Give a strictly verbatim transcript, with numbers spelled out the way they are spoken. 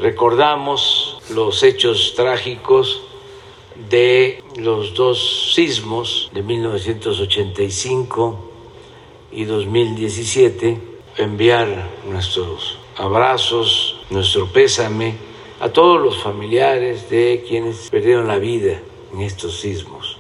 recordamos los hechos trágicos de los dos sismos de mil novecientos ochenta y cinco y dos mil diecisiete, enviar nuestros abrazos, nuestro pésame a todos los familiares de quienes perdieron la vida en estos sismos.